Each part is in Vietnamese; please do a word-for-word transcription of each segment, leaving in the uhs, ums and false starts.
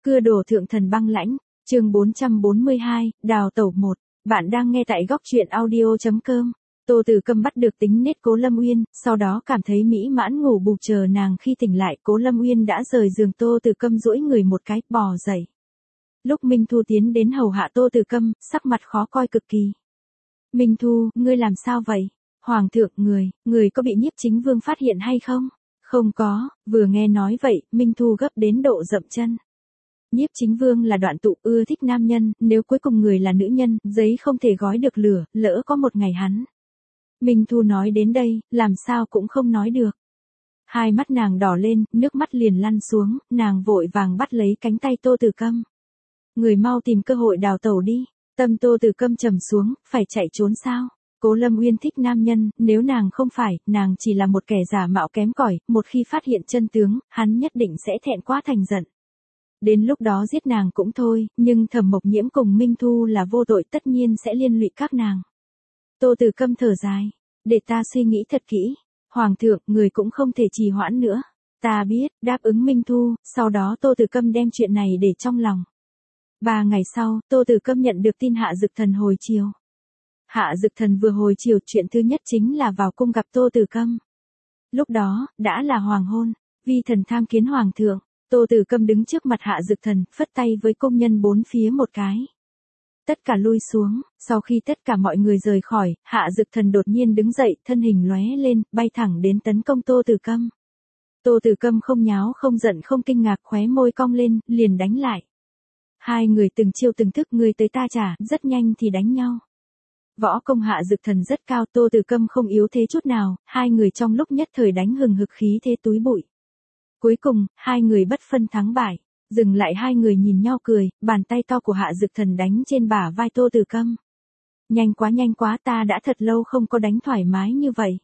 Cưa đổ thượng thần băng lãnh, chương bốn trăm bốn mươi hai, đào tẩu một. Bạn đang nghe tại góc truyện audio chấm com. Tô Từ Câm bắt được tính nết Cố Lâm Uyên, sau đó cảm thấy mỹ mãn ngủ bù chờ nàng khi tỉnh lại. Cố Lâm Uyên đã rời giường, Tô Từ Câm duỗi người một cái, bò dậy. Lúc Minh Thu tiến đến hầu hạ Tô Từ Câm, sắc mặt khó coi cực kỳ. Minh Thu, ngươi làm sao vậy? Hoàng thượng, người, người có bị Nhiếp Chính Vương phát hiện hay không? Không có. Vừa nghe nói vậy, Minh Thu gấp đến độ dậm chân. Nhiếp Chính Vương là đoạn tụ, ưa thích nam nhân, nếu cuối cùng người là nữ nhân, giấy không thể gói được lửa, lỡ có một ngày hắn. Minh Thu nói đến đây, làm sao cũng không nói được. Hai mắt nàng đỏ lên, nước mắt liền lăn xuống, nàng vội vàng bắt lấy cánh tay Tô Từ Câm. Người mau tìm cơ hội đào tẩu đi. Tâm Tô Từ Câm trầm xuống, phải chạy trốn sao? Cố Lâm Uyên thích nam nhân, nếu nàng không phải, nàng chỉ là một kẻ giả mạo kém cỏi, một khi phát hiện chân tướng, hắn nhất định sẽ thẹn quá thành giận. Đến lúc đó giết nàng cũng thôi, nhưng Thẩm Mộc Nhiễm cùng Minh Thu là vô tội, tất nhiên sẽ liên lụy các nàng. Tô Từ Câm thở dài, để ta suy nghĩ thật kỹ. Hoàng thượng, người cũng không thể trì hoãn nữa. Ta biết, đáp ứng Minh Thu, sau đó Tô Từ Câm đem chuyện này để trong lòng. Ba ngày sau, Tô Từ Câm nhận được tin Hạ Dực Thần hồi chiều. Hạ Dực Thần vừa hồi chiều, chuyện thứ nhất chính là vào cung gặp Tô Từ Câm. Lúc đó, đã là hoàng hôn, vi thần tham kiến hoàng thượng. Tô Từ Câm đứng trước mặt Hạ Dực Thần, phất tay với công nhân bốn phía một cái. Tất cả lui xuống, sau khi tất cả mọi người rời khỏi, Hạ Dực Thần đột nhiên đứng dậy, thân hình lóe lên, bay thẳng đến tấn công Tô Từ Câm. Tô Từ Câm không nháo không giận không kinh ngạc, khóe môi cong lên, liền đánh lại. Hai người từng chiêu từng thức, người tới ta trả, rất nhanh thì đánh nhau. Võ công Hạ Dực Thần rất cao, Tô Từ Câm không yếu thế chút nào, hai người trong lúc nhất thời đánh hừng hực khí thế túi bụi. Cuối cùng, hai người bất phân thắng bại, dừng lại hai người nhìn nhau cười, bàn tay to của Hạ Dực Thần đánh trên bả vai Tô Từ Câm. Nhanh quá nhanh quá, ta đã thật lâu không có đánh thoải mái như vậy.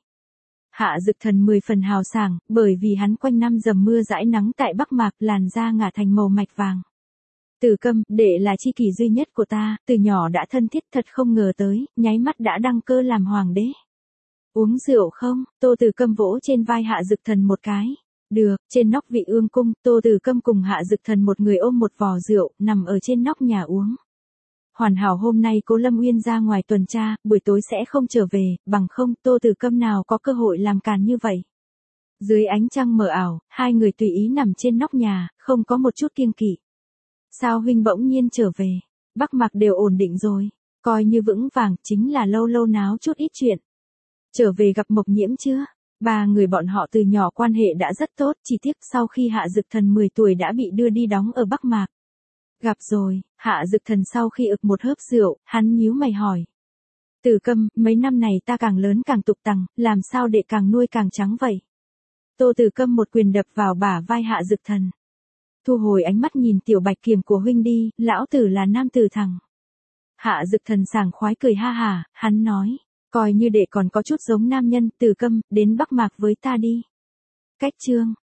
Hạ Dực Thần mười phần hào sảng, bởi vì hắn quanh năm dầm mưa dãi nắng tại Bắc Mạc, làn da ngả thành màu mạch vàng. Từ Câm, đệ là tri kỷ duy nhất của ta, từ nhỏ đã thân thiết, thật không ngờ tới, nháy mắt đã đăng cơ làm hoàng đế. Uống rượu không? Tô Từ Câm vỗ trên vai Hạ Dực Thần một cái. Được, trên nóc Vị Ương cung, Tô Từ Câm cùng Hạ Dực Thần một người ôm một vò rượu, nằm ở trên nóc nhà uống. Hoàn hảo hôm nay Cố Lâm Uyên ra ngoài tuần tra, buổi tối sẽ không trở về, bằng không Tô Từ Câm nào có cơ hội làm càn như vậy. Dưới ánh trăng mờ ảo, hai người tùy ý nằm trên nóc nhà, không có một chút kiêng kỵ. Sao huynh bỗng nhiên trở về? Bắc Mạc đều ổn định rồi, coi như vững vàng, chính là lâu lâu náo chút ít chuyện. Trở về gặp Mộc Nhiễm chưa? Ba người bọn họ từ nhỏ quan hệ đã rất tốt, chỉ tiếc sau khi Hạ Dực Thần mười tuổi đã bị đưa đi đóng ở Bắc Mạc. Gặp rồi. Hạ Dực Thần sau khi ực một hớp rượu, hắn nhíu mày hỏi. Từ Câm, mấy năm này ta càng lớn càng tục tằng, làm sao đệ càng nuôi càng trắng vậy? Tô Từ Câm một quyền đập vào bả vai Hạ Dực Thần. Thu hồi ánh mắt nhìn tiểu bạch kiểm của huynh đi, lão tử là nam tử thẳng. Hạ Dực Thần sảng khoái cười ha hà, hắn nói. Coi như đệ còn có chút giống nam nhân, Từ Câm, đến Bắc Mạc với ta đi. Cách chương,